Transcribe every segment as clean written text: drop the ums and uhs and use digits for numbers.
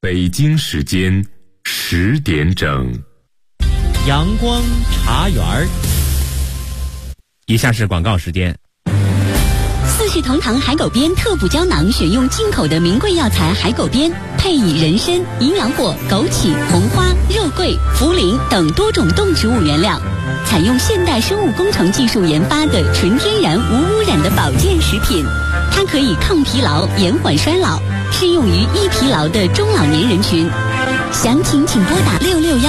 北京时间10点整， 阳光茶园。以下是广告时间。 四世同堂海狗鞭特补胶囊，选用进口的名贵药材海狗鞭，配以人参、营养果、枸杞、红花、肉桂、茯苓等多种动植物原料，采用现代生物工程技术研发的纯天然无污染的保健食品。它可以抗疲劳、延缓衰老，适用于易疲劳的中老年人群。详情请拨打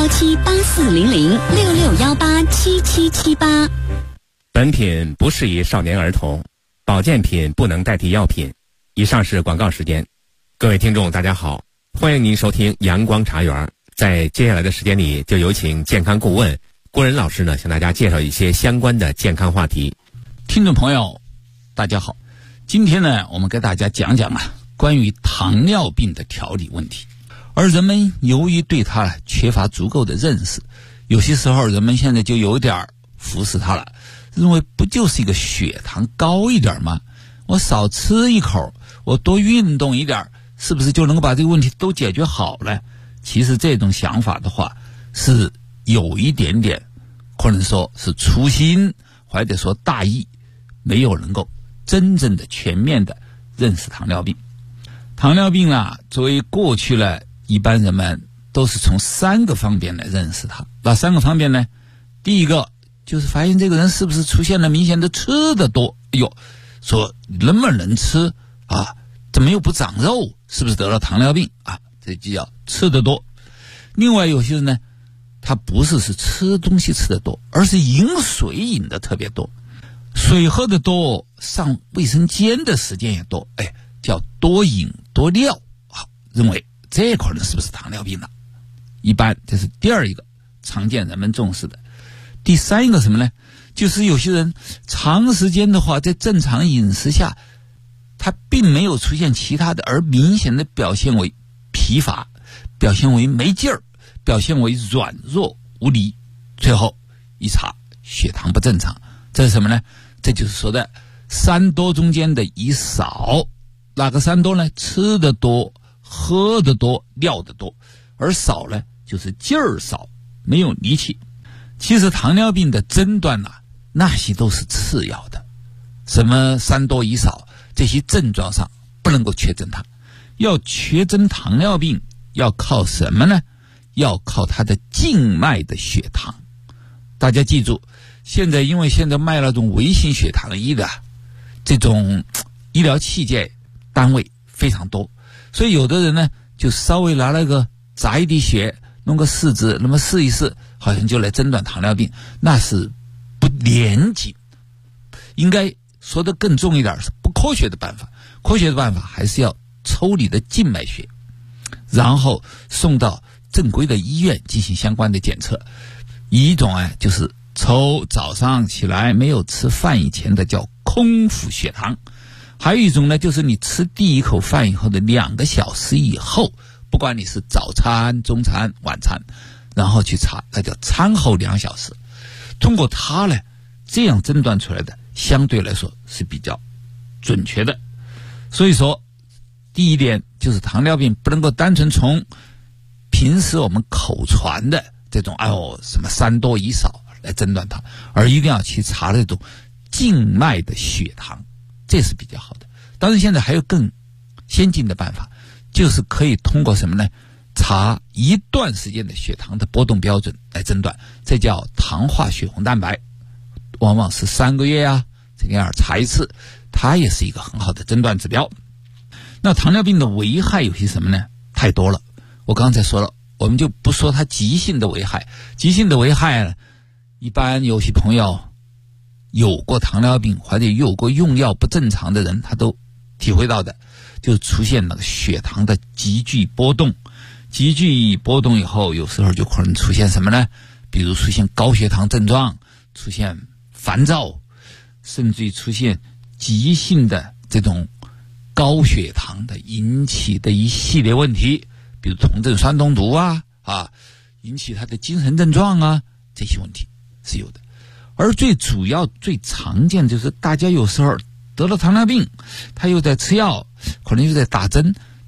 6617840066187778。 本品不适宜少年儿童，保健品不能代替药品。以上是广告时间。各位听众大家好，欢迎您收听阳光茶园。在接下来的时间里，就有请健康顾问郭仁老师呢，向大家介绍一些相关的健康话题。 听众朋友大家好，今天呢，我们给大家讲讲关于糖尿病的调理问题。而人们由于对它缺乏足够的认识，有些时候人们现在就有点忽视它了，认为不就是一个血糖高一点吗？我少吃一口，我多运动一点，是不是就能够把这个问题都解决好了？其实这种想法的话是有一点点可能说是粗心，或者说大意，没有能够真正的全面的认识糖尿病。糖尿病作为过去一般人们都是从3个方面来认识它。哪3个方面呢？第一个就是发现这个人是不是出现了明显的吃得多，说能不能吃怎么又不长肉，是不是得了糖尿病这就叫吃得多。另外有些人呢，他不是吃东西吃得多，而是饮水饮得特别多，水喝得多，上卫生间的时间也多，叫多饮多尿，认为这可能是不是糖尿病了？一般这是第二一个常见人们重视的。第三一个什么呢？就是有些人长时间的话，在正常饮食下，他并没有出现其他的，而明显的表现为疲乏，表现为没劲儿，表现为软弱无力，最后一查血糖不正常。这是什么呢？这就是说的3多中间的一少。哪个3多呢？吃得多，喝得多，尿得多。而少呢，就是劲儿少，没有力气。其实糖尿病的诊断那些都是次要的，什么3多一少，这些症状上不能够确诊它。要确诊糖尿病要靠什么呢？要靠它的静脉的血糖。大家记住，因为现在卖那种微型血糖仪的这种医疗器械单位非常多，所以有的人呢就稍微拿那个扎一滴血，弄个试纸，那么试一试，好像就来诊断糖尿病，那是不严谨。应该说的更重一点，是不科学的办法。科学的办法还是要抽你的静脉血，然后送到正规的医院进行相关的检测。一种就是抽早上起来没有吃饭以前的叫空腹血糖，还有一种呢，就是你吃第一口饭以后的2个小时以后，不管你是早餐、中餐、晚餐，然后去查，那叫餐后2小时。通过它呢，这样诊断出来的相对来说是比较准确的。所以说第一点就是糖尿病不能够单纯从平时我们口传的这种什么3多一少来诊断它，而一定要去查这种静脉的血糖，这是比较好的。当然现在还有更先进的办法，就是可以通过什么呢？查一段时间的血糖的波动标准来诊断，这叫糖化血红蛋白，往往是3个月这个样查一次，它也是一个很好的诊断指标。那糖尿病的危害有些什么呢？太多了，我刚才说了，我们就不说它急性的危害。急性的危害一般有些朋友有过糖尿病或者有过用药不正常的人，他都体会到的，就出现那个血糖的急剧波动。急剧波动以后，有时候就可能出现什么呢？比如出现高血糖症状，出现烦躁，甚至于出现急性的这种高血糖的引起的一系列问题，比如酮症酸中毒引起他的精神症状这些问题是有的。而最主要最常见就是大家有时候得了糖尿病，他又在吃药，可能又在打针，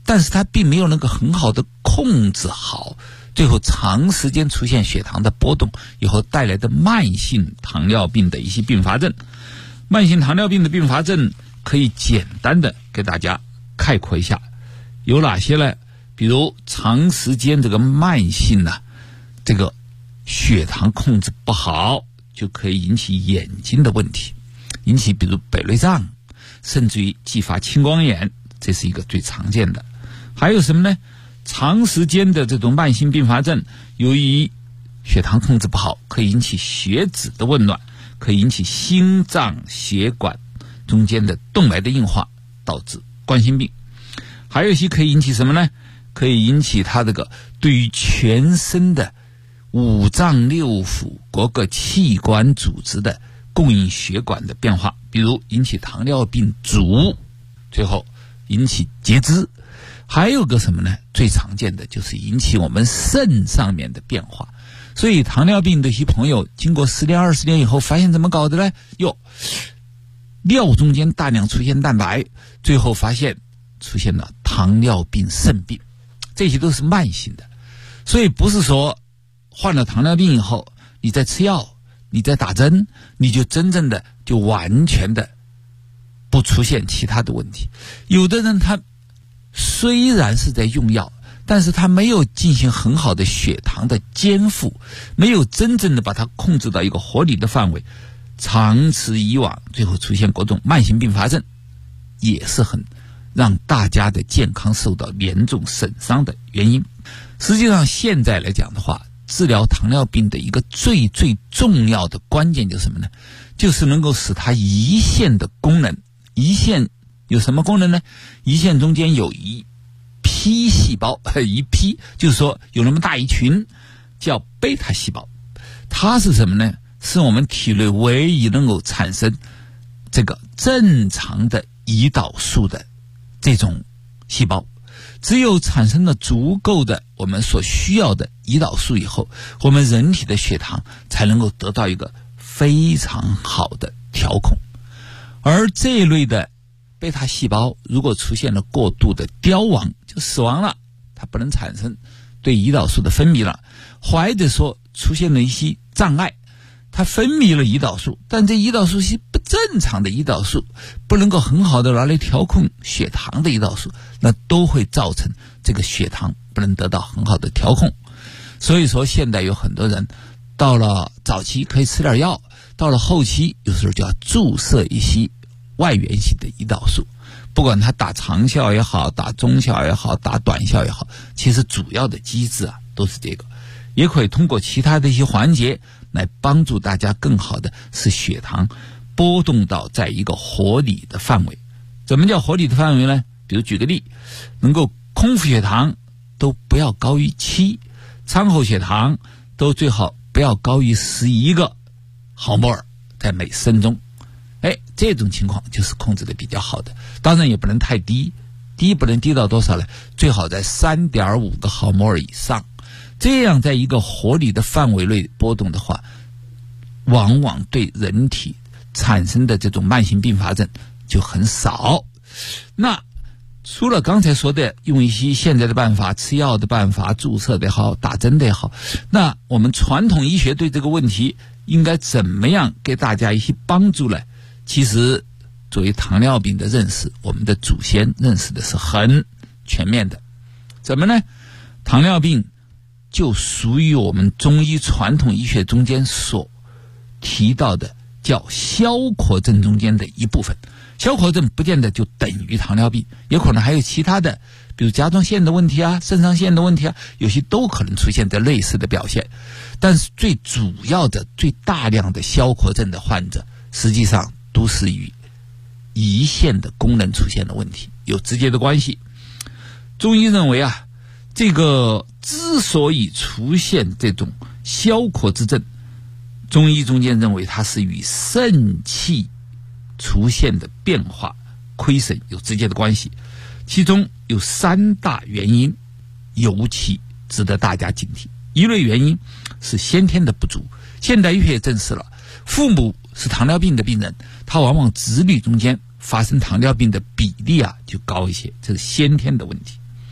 但是它并没有能够很好的控制好，最后长时间出现血糖的波动以后带来的慢性糖尿病的一些并发症。慢性糖尿病的并发症可以简单的给大家概括一下，有哪些呢？比如长时间这个慢性呢，这个血糖控制不好，就可以引起眼睛的问题，引起比如白内障，甚至于继发青光眼，这是一个最常见的。还有什么呢？长时间的这种慢性并发症，由于血糖控制不好，可以引起血脂的紊乱，可以引起心脏血管中间的动脉的硬化，导致冠心病。还有一些可以引起什么呢？可以引起它这个对于全身的五脏六腑各个器官组织的供应血管的变化，比如引起糖尿病足，最后引起截肢。还有个什么呢？最常见的就是引起我们肾上面的变化。所以糖尿病的一些朋友经过10年20年以后发现怎么搞的呢？尿中间大量出现蛋白，最后发现出现了糖尿病肾病，这些都是慢性的。所以不是说患了糖尿病以后你在吃药你在打针你就真正的就完全的不出现其他的问题。有的人他虽然是在用药，但是他没有进行很好的血糖的监护，没有真正的把它控制到一个合理的范围，长此以往最后出现各种慢性并发症，也是很让大家的健康受到严重损伤的原因。实际上现在来讲的话，治疗糖尿病的一个最重要的关键就是什么呢？就是能够使它胰腺的功能，胰腺有什么功能呢？胰腺中间有一批细胞，一批就是说有那么大一群叫贝塔细胞，它是什么呢？是我们体内唯一能够产生这个正常的胰岛素的这种细胞。只有产生了足够的我们所需要的胰岛素以后，我们人体的血糖才能够得到一个非常好的调控。而这一类的贝塔细胞如果出现了过度的凋亡，就死亡了，它不能产生对胰岛素的分泌了，或者说出现了一些障碍，它分泌了胰岛素，但这胰岛素是不正常的胰岛素，不能够很好的拿来调控血糖的胰岛素，那都会造成这个血糖不能得到很好的调控。所以说现在有很多人到了早期可以吃点药，到了后期有时候就要注射一些外源性的胰岛素，不管它打长效也好，打中效也好，打短效也好，其实主要的机制都是这个。也可以通过其他的一些环节来帮助大家更好的使血糖波动到在一个合理的范围。怎么叫合理的范围呢？比如举个例，能够空腹血糖都不要高于7，餐后血糖都最好不要高于11个毫摩尔在每升中。这种情况就是控制的比较好的。当然也不能太低，不能低到多少呢？最好在 3.5 个毫摩尔以上，这样在一个合理的范围内波动的话，往往对人体产生的这种慢性并发症就很少。那除了刚才说的用一些现在的办法，吃药的办法，注射的也好，打针的也好，那我们传统医学对这个问题应该怎么样给大家一些帮助呢？其实作为糖尿病的认识，我们的祖先认识的是很全面的。怎么呢？糖尿病就属于我们中医传统医学中间所提到的叫消渴症中间的一部分。消渴症不见得就等于糖尿病，也可能还有其他的，比如甲状腺的问题肾上腺的问题有些都可能出现在类似的表现。但是最主要的最大量的消渴症的患者实际上都是与胰腺的功能出现了问题有直接的关系。中医认为这个之所以出现这种消渴之症，中医中间认为它是与肾气出现的变化亏损有直接的关系。其中有3大原因尤其值得大家警惕。一类原因是先天的不足，现代医学也证实了，父母是糖尿病的病人，他往往子女中间发生糖尿病的比例就高一些，这是先天的问题。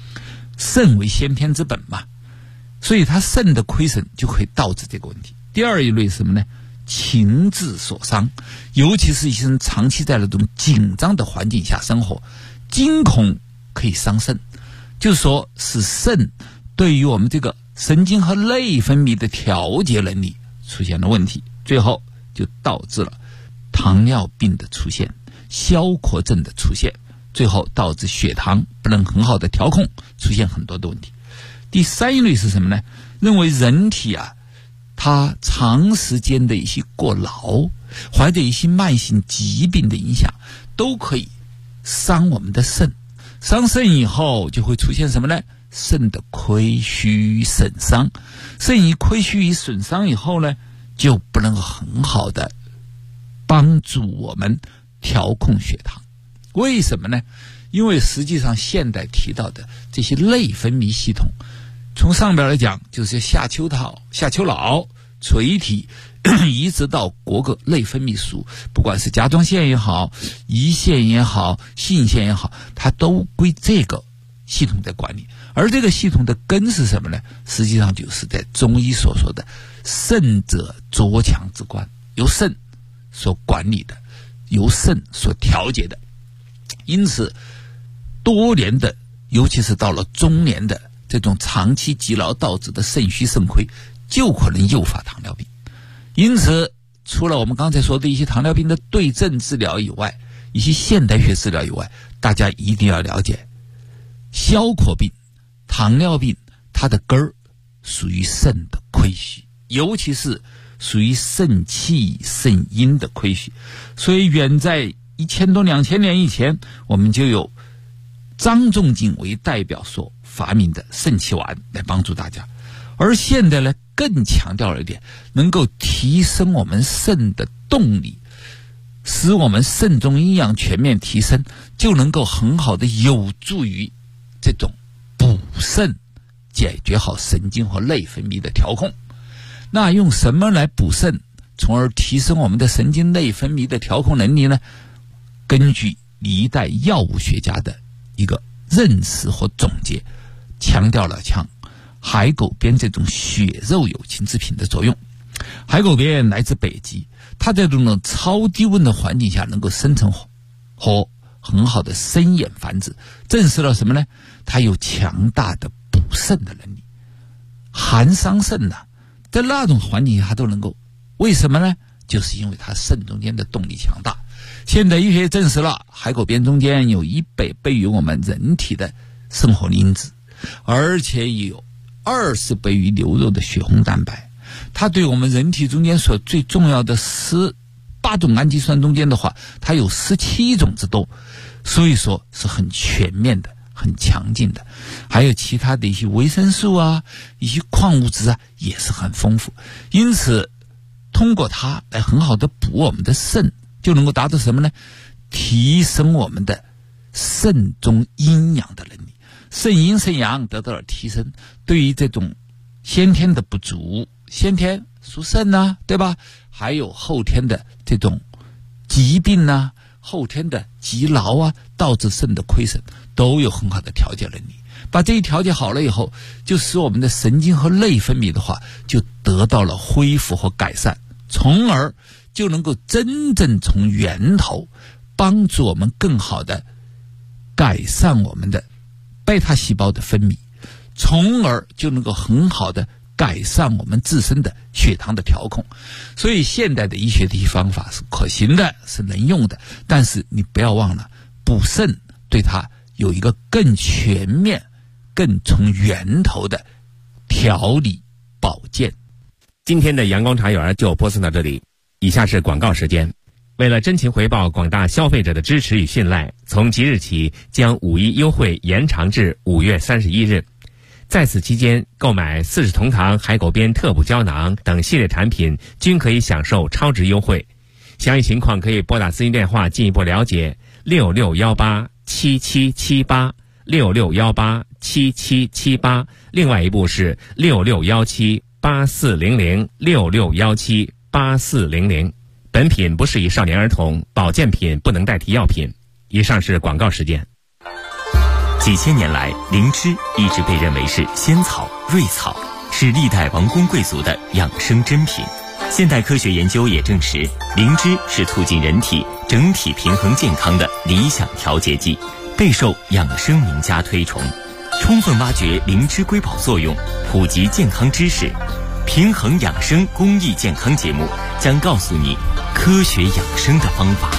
肾为先天之本嘛，所以它肾的亏损就会导致这个问题。第二一类是什么呢？情志所伤，尤其是一些人长期在那种紧张的环境下生活，惊恐可以伤肾，就是说使肾对于我们这个神经和内分泌的调节能力出现了问题，最后就导致了糖尿病的出现，消渴症的出现，最后导致血糖不能很好的调控，出现很多的问题。第三一类是什么呢？认为人体它长时间的一些过劳，或者一些慢性疾病的影响，都可以伤我们的肾。伤肾以后就会出现什么呢？肾的亏虚损伤。肾一亏虚损伤以后呢，就不能很好的帮助我们调控血糖。为什么呢？因为实际上现代提到的这些内分泌系统，从上边来讲就是下丘脑、垂体一直到各个内分泌属，不管是甲状腺也好、胰腺也好、性腺也好，它都归这个系统在管理。而这个系统的根是什么呢？实际上就是在中医所说的肾者浊强之官，由肾所管理的，由肾所调节的。因此多年的，尤其是到了中年的这种长期积劳导致的肾虚肾亏，就可能诱发糖尿病。因此除了我们刚才说的一些糖尿病的对症治疗以外，一些现代学治疗以外，大家一定要了解消渴病、糖尿病，它的根儿属于肾的亏虚，尤其是属于肾气肾阴的亏虚。所以远在1000多2000年以前，我们就有张仲景为代表所发明的肾气丸来帮助大家。而现在呢，更强调了一点，能够提升我们肾的动力，使我们肾中阴阳全面提升，就能够很好的有助于这种补肾，解决好神经和内分泌的调控。那用什么来补肾，从而提升我们的神经内分泌的调控能力呢？根据历代药物学家的一个认识和总结，强调了像海狗鞭这种血肉有情之品的作用。海狗鞭来自北极，它在这种超低温的环境下能够生成和很好的生衍繁殖，证实了什么呢？它有强大的补肾的能力。寒伤肾在那种环境下它都能够，为什么呢？就是因为它肾中间的动力强大。现代医学证实了海狗鞭中间有100倍于我们人体的生活因子，而且也有20倍于牛肉的血红蛋白。它对我们人体中间所最重要的18种氨基酸中间的话，它有17种之多，所以说是很全面的，很强劲的。还有其他的一些维生素一些矿物质也是很丰富。因此通过它来很好的补我们的肾，就能够达到什么呢？提升我们的肾中阴阳的能力，肾阴肾阳得到了提升，对于这种先天的不足，先天属肾对吧？还有后天的这种疾病后天的积劳导致肾的亏损，都有很好的调节能力。把这一调节好了以后，就使我们的神经和内分泌的话就得到了恢复和改善，从而就能够真正从源头帮助我们更好的改善我们的贝塔细胞的分泌，从而就能够很好的改善我们自身的血糖的调控。所以现代的医学的一些方法是可行的，是能用的，但是你不要忘了补肾对它有一个更全面、更从源头的调理保健。 今天的阳光茶园就播送到这里，以下是广告时间。为了真情回报广大消费者的支持与信赖，从即日起将5·1优惠延长至5月31日。在此期间，购买40同堂海狗鞭特补胶囊等系列产品均可以享受超值优惠。详细情况可以拨打咨询电话进一步了解，66187778，66187778，另外一部是66178400，66178400。本品不适宜少年儿童，保健品不能代替药品。以上是广告时间。 几千年来，灵芝一直被认为是仙草、瑞草，是历代王公贵族的养生珍品。现代科学研究也证实，灵芝是促进人体整体平衡健康的理想调节剂，备受养生名家推崇。充分挖掘灵芝瑰宝作用，普及健康知识，平衡养生公益健康节目将告诉你科学养生的方法。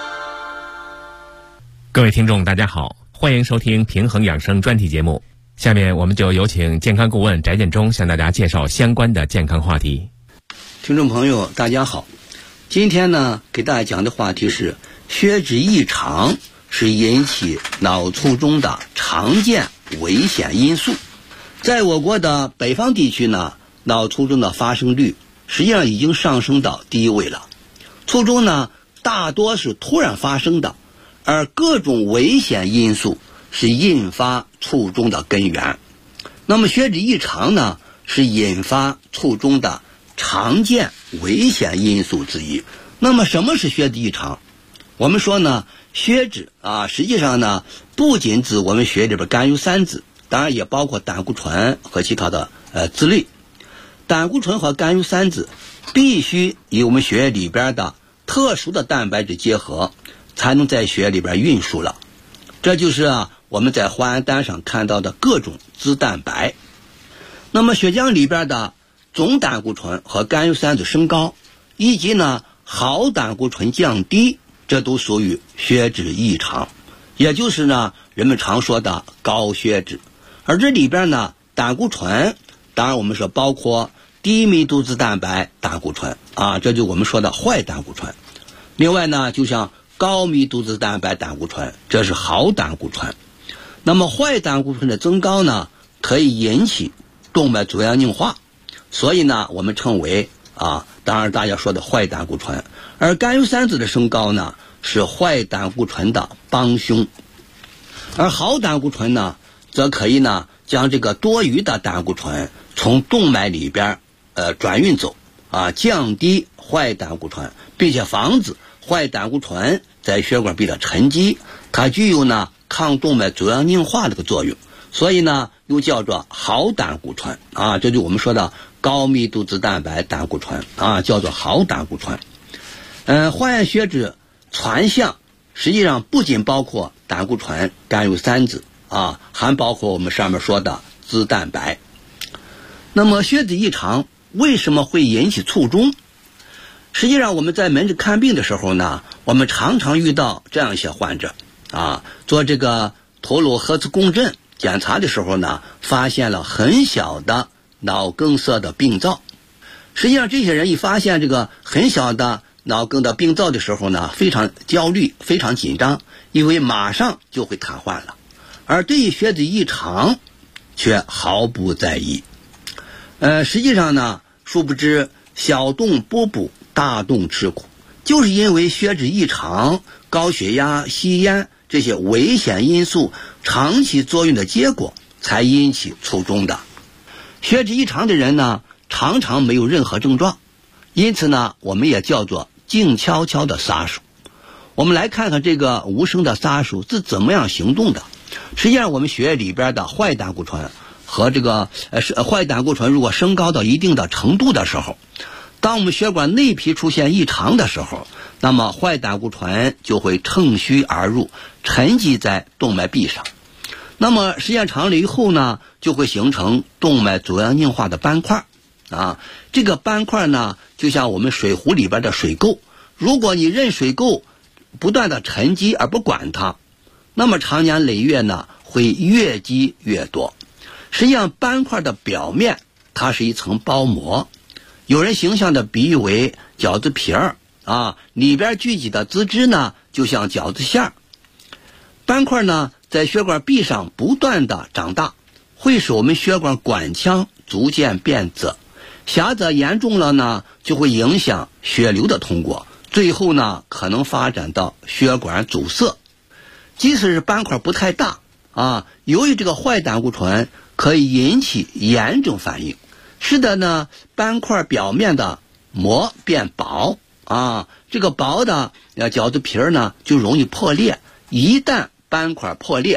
各位听众大家好，欢迎收听平衡养生专题节目。下面我们就有请健康顾问翟建中向大家介绍相关的健康话题。 听众朋友大家好，今天呢给大家讲的话题是血脂异常是引起脑卒中的常见危险因素。在我国的北方地区呢，脑卒中的发生率实际上已经上升到第一位了。卒中呢大多是突然发生的，而各种危险因素是引发卒中的根源。那么血脂异常呢是引发卒中的常见危险因素之一。那么什么是血脂异常？我们说呢，血脂实际上呢不仅指我们血里边甘油三酯，当然也包括胆固醇和其他的脂类。胆固醇和甘油三酯必须与我们血液里边的特殊的蛋白质结合，才能在血液里边运输了。这就是我们在化验单上看到的各种脂蛋白。那么血浆里边的总胆固醇和甘油三酯升高，以及呢好胆固醇降低，这都属于血脂异常，也就是呢人们常说的高血脂。而这里边呢胆固醇，当然我们说包括低密度脂蛋白胆固醇这就我们说的坏胆固醇。另外呢就像高密度脂蛋白胆固醇，这是好胆固醇。那么坏胆固醇的增高呢可以引起动脉粥样硬化，所以呢我们称为当然大家说的坏胆固醇。而甘油三酯的升高呢是坏胆固醇的帮凶。而好胆固醇呢则可以呢将这个多余的胆固醇从动脉里边转运走降低坏胆固醇，并且防止坏胆固醇在血管壁的沉积，它具有呢抗动脉粥样硬化这个作用，所以呢又叫做好胆固醇这就我们说的高密度脂蛋白胆固醇叫做好胆固醇。化验血脂传项实际上不仅包括胆固醇、甘油三酯还包括我们上面说的脂蛋白。那么血脂异常为什么会引起卒中？实际上我们在门诊看病的时候呢，我们常常遇到这样一些患者做这个头颅核磁共振检查的时候呢，发现了很小的脑梗塞的病灶。实际上这些人一发现这个很小的脑梗的病灶的时候呢，非常焦虑，非常紧张，因为马上就会瘫痪了。而对于血脂异常却毫不在意。实际上呢，殊不知小洞不补，大洞吃苦，就是因为血脂异常、高血压、吸烟这些危险因素长期作用的结果，才引起卒中的。血脂异常的人呢，常常没有任何症状，因此呢，我们也叫做静悄悄的杀手。我们来看看这个无声的杀手是怎么样行动的。实际上我们血液里边的坏胆固醇和这个坏胆固醇如果升高到一定的程度的时候，当我们血管内皮出现异常的时候，那么坏胆固醇就会乘虚而入，沉积在动脉壁上。那么时间长了以后呢，就会形成动脉粥样硬化的斑块这个斑块呢就像我们水壶里边的水垢，如果你任水垢不断的沉积而不管它，那么长年累月呢会越积越多。实际上斑块的表面它是一层包膜，有人形象的比喻为饺子皮儿里边聚集的脂质呢就像饺子馅儿。斑块呢在血管壁上不断的长大，会使我们血管管腔逐渐变窄，狭窄严重了呢就会影响血流的通过，最后呢可能发展到血管阻塞。即使是斑块不太大由于这个坏胆固醇可以引起炎症反应，使得呢斑块表面的膜变薄这个薄的饺子皮儿呢就容易破裂。一旦斑块破裂，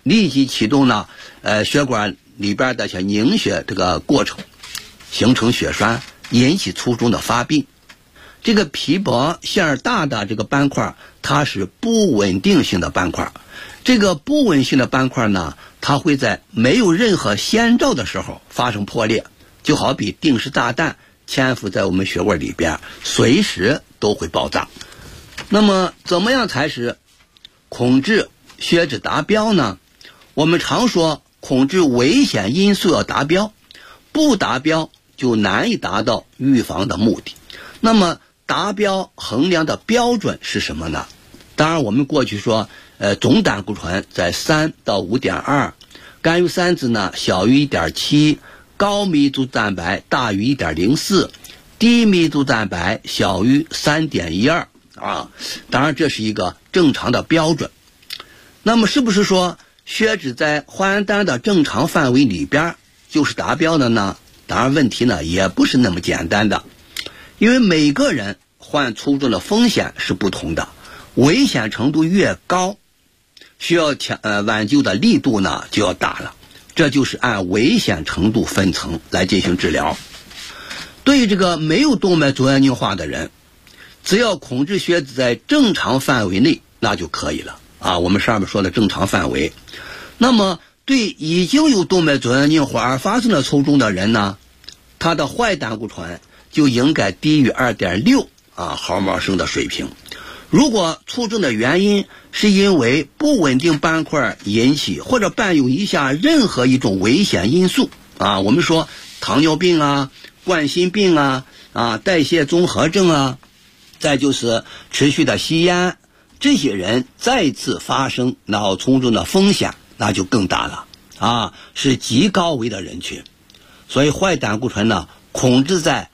立即启动呢血管里边的像凝血这个过程，形成血栓，引起卒中的发病。这个皮薄馅大的这个斑块，它是不稳定性的斑块。这个不稳定性的斑块呢，它会在没有任何先兆的时候发生破裂，就好比定时炸弹潜伏在我们血管里边，随时都会爆炸。那么怎么样才是控制血脂达标呢？我们常说控制危险因素要达标，不达标就难以达到预防的目的。那么达标衡量的标准是什么呢？当然我们过去说总胆固醇在3到 5.2， 甘油三酯呢小于 1.7， 高密度蛋白大于 1.04， 低密度蛋白小于 3.12 啊。当然这是一个正常的标准。那么是不是说血脂在化验单的正常范围里边就是达标的呢？当然问题呢也不是那么简单的，因为每个人患卒中的风险是不同的，危险程度越高，需要挽救的力度呢就要大了。这就是按危险程度分层来进行治疗。对于这个没有动脉粥样硬化的人，只要控制血脂在正常范围内那就可以了啊。我们上面说的正常范围。那么对已经有动脉粥样硬化而发生了卒中的人呢，他的坏胆固醇就应该低于 2.6毫摩尔升的水平。如果卒中的原因是因为不稳定斑块引起，或者伴有以下任何一种危险因素啊，我们说糖尿病啊、冠心病啊、代谢综合症啊，再就是持续的吸烟，这些人再次发生脑卒中的风险那就更大了啊，是极高危的人群。所以坏胆固醇呢控制在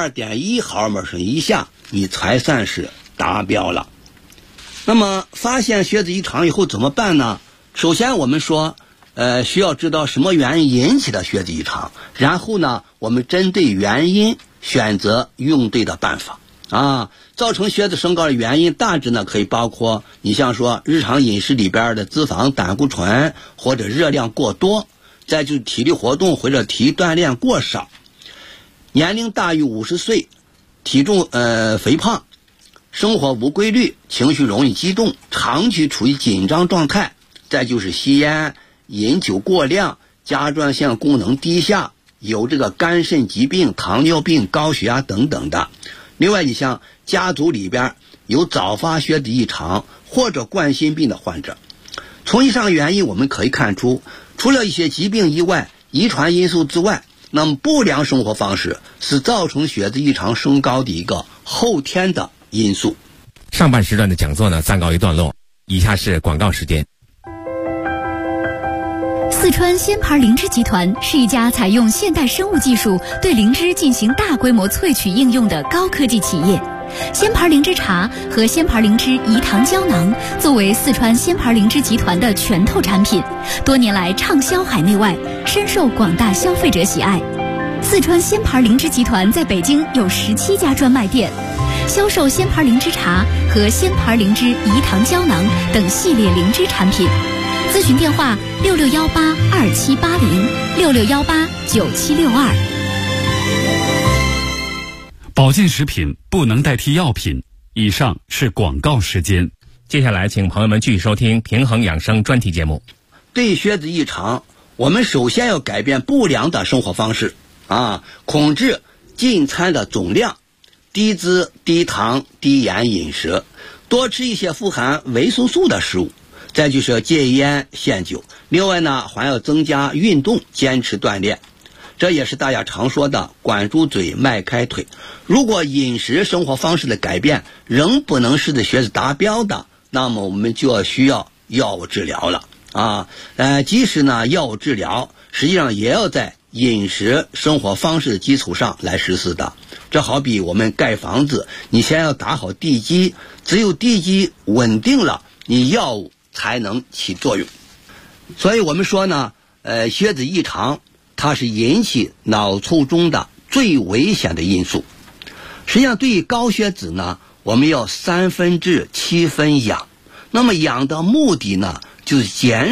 2.1 毫摩尔升以下，你才算是达标了。那么发现血脂异常以后怎么办呢？首先我们说需要知道什么原因引起的血脂异常，然后呢我们针对原因选择用对的办法啊。造成血脂升高的原因大致呢可以包括你像说日常饮食里边的脂肪、胆固醇或者热量过多，再就是体力活动或者体育锻炼过少，年龄大于50岁，体重肥胖，生活无规律，情绪容易激动，长期处于紧张状态，再就是吸烟、饮酒过量、甲状腺功能低下，有这个肝肾疾病、糖尿病、高血压等等的。另外你像家族里边有早发血脂异常或者冠心病的患者。从以上原因我们可以看出，除了一些疾病以外，遗传因素之外，那么不良生活方式是造成血脂异常升高的一个后天的因素。 上半时段的讲座呢暂告一段落，以下是广告时间。 四川鲜牌灵芝集团是一家采用现代生物技术对灵芝进行大规模萃取应用的高科技企业。鲜牌灵芝茶和鲜牌灵芝饴糖胶囊作为四川鲜牌灵芝集团的拳头产品，多年来畅销海内外，深受广大消费者喜爱。四川鲜牌灵芝集团在北京有17家专卖店，销售鲜牌灵芝茶和鲜牌灵芝饴糖胶囊等系列灵芝产品。咨询电话66182780，66189762。 保健食品不能代替药品。以上是广告时间。 接下来请朋友们继续收听平衡养生专题节目。 对血脂异常，我们首先要改变不良的生活方式啊，控制进餐的总量，低脂、低糖、低盐饮食，多吃一些富含维生素的食物，再就是戒烟限酒。另外呢，还要增加运动，坚持锻炼。这也是大家常说的管住嘴，迈开腿。如果饮食生活方式的改变仍不能使得血脂达标的，那么我们就要需要药物治疗了啊。即使呢药物治疗实际上也要在饮食生活方式的基础上来实施的。这好比我们盖房子，你先要打好地基，只有地基稳定了，你药物才能起作用。所以我们说呢血脂异常它是引起脑卒中的最危险的因素。实际上对于高血脂呢，我们要3分治7分养。那么养的目的呢，就是减少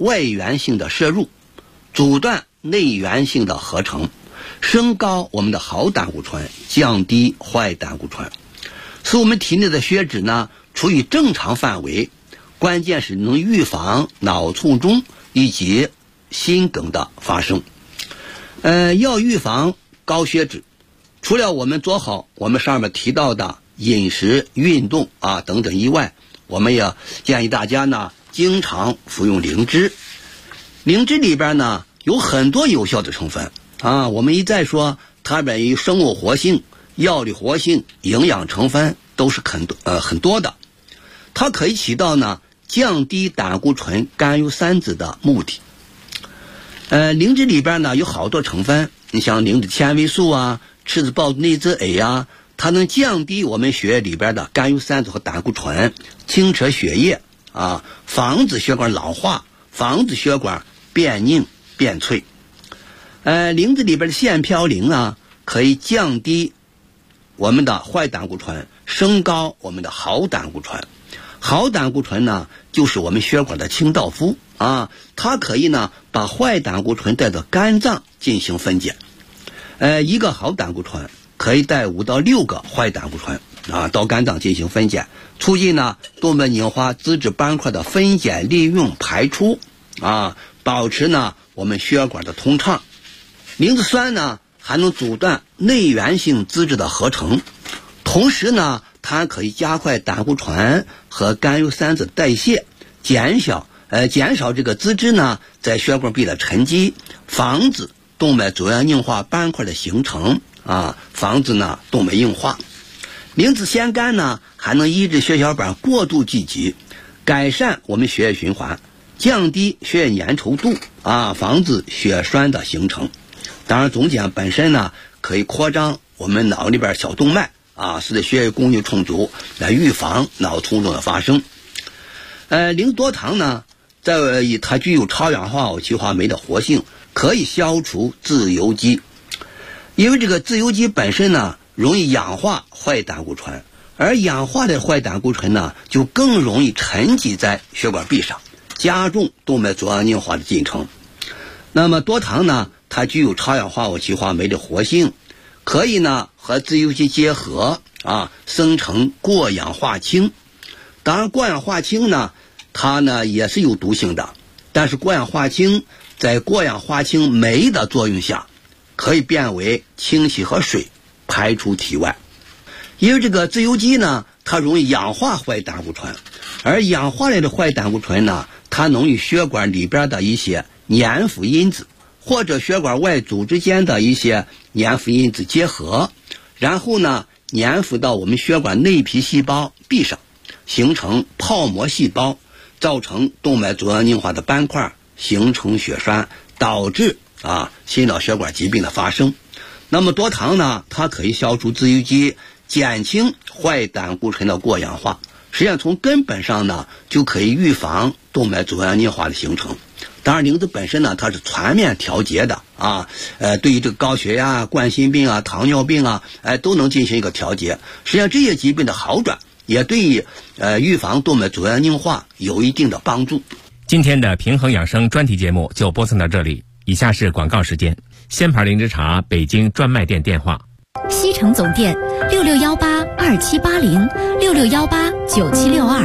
外源性的摄入，阻断内源性的合成，升高我们的好胆固醇，降低坏胆固醇，使我们体内的血脂呢处于正常范围。关键是能预防脑卒中以及心梗的发生。要预防高血脂，除了我们做好我们上面提到的饮食、运动等等以外，我们也建议大家呢经常服用灵芝。灵芝里边呢有很多有效的成分我们一再说它们有生物活性、药理活性、营养成分都是很多的，它可以起到呢降低胆固醇甘油三酯的目的。灵芝里边呢有好多成分，你像灵芝纤维素赤子孢子内酯 A 它能降低我们血液里边的甘油三酯和胆固醇，清澈血液防止血管老化，防止血管变硬变脆。灵芝里边的腺嘌呤可以降低我们的坏胆固醇，升高我们的好胆固醇。好胆固醇呢就是我们血管的清道夫它可以呢把坏胆固醇带到肝脏进行分解。一个好胆固醇可以带5到6个坏胆固醇到肝脏进行分解，促进呢动脉硬化脂质斑块的分解利用排出保持呢我们血管的通畅。灵芝酸呢还能阻断内源性脂质的合成，同时呢它可以加快胆固醇和甘油三酯代谢，减少这个脂质呢在血管壁的沉积，防止动脉粥样硬化斑块的形成防止呢动脉硬化。灵芝酰苷呢还能抑制血小板过度聚集，改善我们血液循环，降低血液粘稠度防止血栓的形成。当然总碱本身呢可以扩张我们脑里边小动脉使得血液供应充足，来预防脑卒中的发生。灵芝多糖呢它具有超氧化偶歧化酶的活性，可以消除自由基。因为这个自由基本身呢容易氧化坏胆固醇，而氧化的坏胆固醇呢就更容易沉积在血管壁上，加重动脉粥样硬化的进程。那么多糖呢它具有超氧化偶歧化酶的活性，可以呢和自由基结合生成过氧化氢。当然过氧化氢呢它呢也是有毒性的，但是过氧化氢在过氧化氢酶的作用下可以变为氢气和水排出体外。因为这个自由基呢它容易氧化坏胆固醇，而氧化类的坏胆固醇呢它能与血管里边的一些粘附因子或者血管外组织间的一些粘附因子结合，然后呢粘附到我们血管内皮细胞壁上，形成泡膜细胞，造成动脉粥样硬化的斑块，形成血栓，导致心脑血管疾病的发生。那么多糖呢它可以消除自由基，减轻坏胆固醇的过氧化，实际上从根本上呢就可以预防动脉粥样硬化的形成。当然灵芝本身呢它是全面调节的对于这个高血压、冠心病糖尿病都能进行一个调节。实际上这些疾病的好转也对于预防动脉粥样硬化有一定的帮助。 今天的平衡养生专题节目就播送到这里，以下是广告时间。鲜牌灵芝茶北京专卖店电话： 西城总店66182780，66189762。